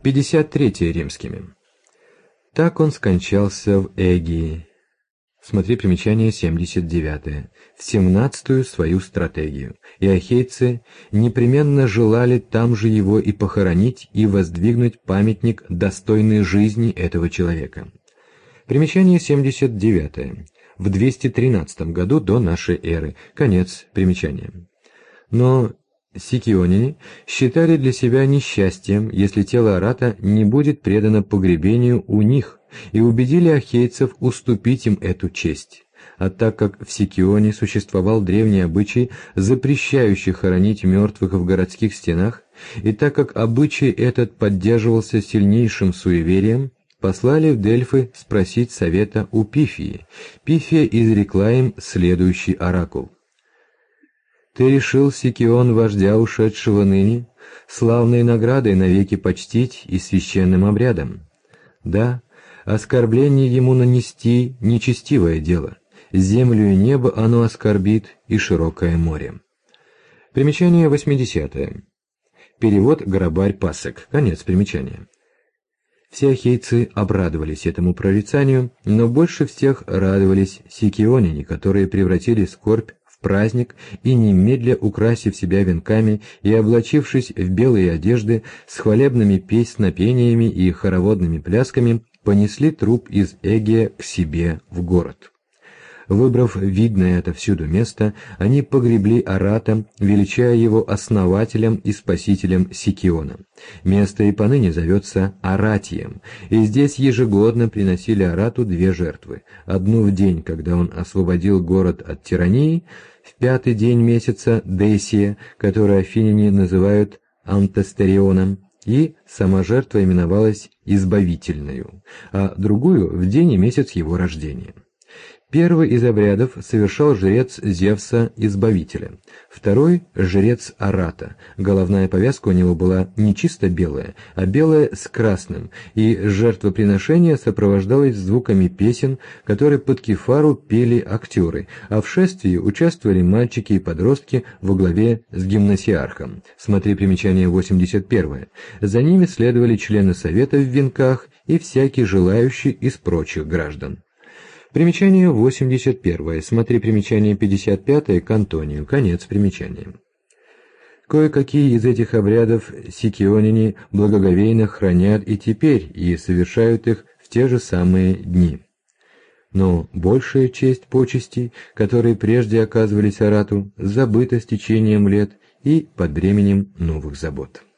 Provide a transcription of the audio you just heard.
53 римскими. Так он скончался в Эгии. Смотри примечание 79, в 17-ю свою стратегию, и ахейцы непременно желали там же его и похоронить, и воздвигнуть памятник достойной жизни этого человека. Примечание 79, в 213 году до нашей эры, конец примечания. Но сикионяне считали для себя несчастьем, если тело Арата не будет предано погребению у них, и убедили ахейцев уступить им эту честь. А так как в Сикионе существовал древний обычай, запрещающий хоронить мертвых в городских стенах, и так как обычай этот поддерживался сильнейшим суеверием, послали в Дельфы спросить совета у Пифии. Пифия изрекла им следующий оракул. «Ты решил, Сикион, вождя ушедшего ныне, славной наградой навеки почтить и священным обрядом? Да, оскорбление ему нанести — нечестивое дело, землю и небо оно оскорбит и широкое море». Примечание 80. Перевод Горобарь Пасек. Конец примечания. Все ахейцы обрадовались этому прорицанию, но больше всех радовались сикионяне, которые превратили скорбь в праздник и, немедля украсив себя венками и облачившись в белые одежды, с хвалебными песнопениями и хороводными плясками, понесли труп из Эгия к себе в город. Выбрав видное отовсюду место, они погребли Арата, величая его основателем и спасителем Сикиона. Место и поныне зовется Аратием, и здесь ежегодно приносили Арату 2 жертвы, одну в день, когда он освободил город от тирании, в 5-й день месяца Десия, который афиняне называют Антестерионом, и сама жертва именовалась Избавительною, а другую в день и месяц его рождения. Первый из обрядов совершал жрец Зевса Избавителя, второй — жрец Арата. Головная повязка у него была не чисто белая, а белая с красным, и жертвоприношение сопровождалось звуками песен, которые под кефару пели актеры, а в шествии участвовали мальчики и подростки во главе с гимнасиархом. Смотри примечание 81. За ними следовали члены совета в венках и всякий желающий из прочих граждан. Примечание 81. Смотри примечание 55 к Антонию. Конец примечания. Кое-какие из этих обрядов сикионяне благоговейно хранят и теперь, и совершают их в те же самые дни. Но большая часть почестей, которые прежде оказывались Арату, забыта с течением лет и под бременем новых забот.